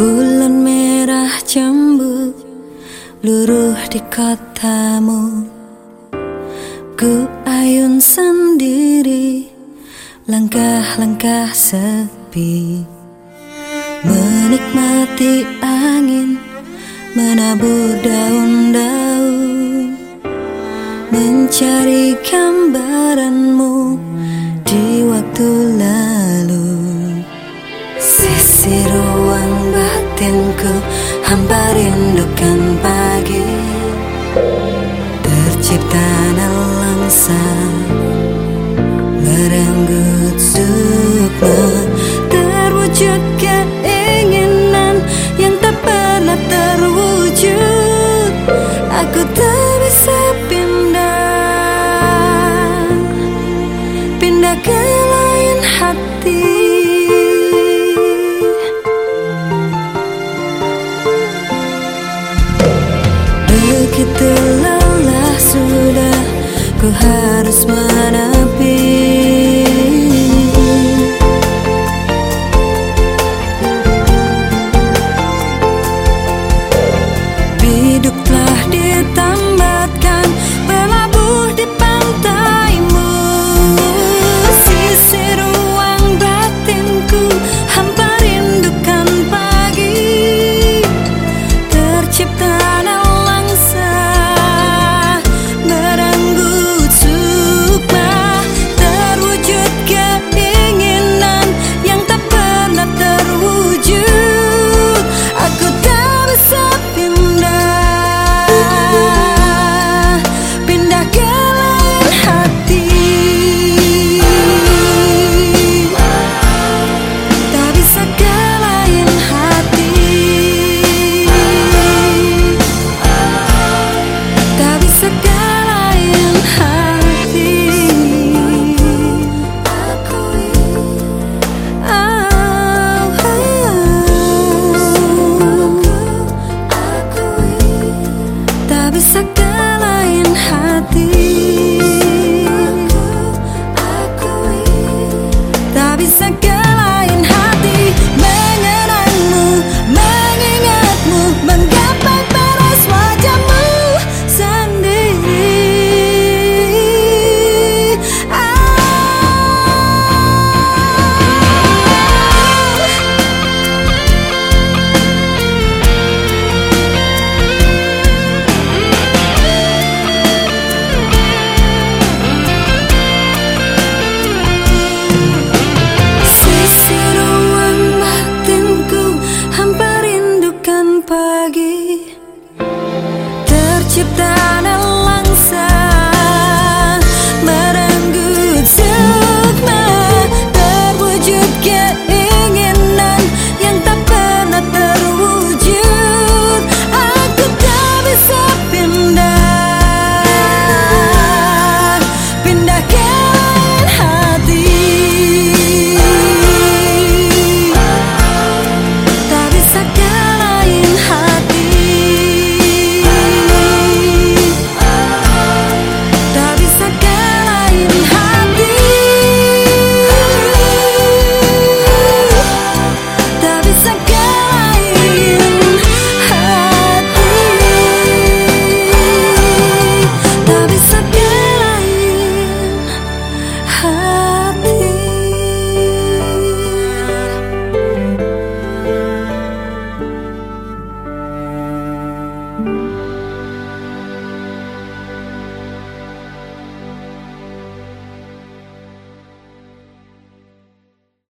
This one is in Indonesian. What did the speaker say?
Bulan merah cemburu luruh di kotamu. Ku ayun sendiri, langkah-langkah sepi, menikmati angin menabur daun-daun, mencari gambaranmu di waktu lalu. Sisi ruang batinku hampa rindukan pagi, tercipta nelangsa merenggut sukma, terwujud keinginan yang tak pernah terwujud. Aku tak bisa pindah ke lain hati. Begitu lelah sudah, ku harus menang.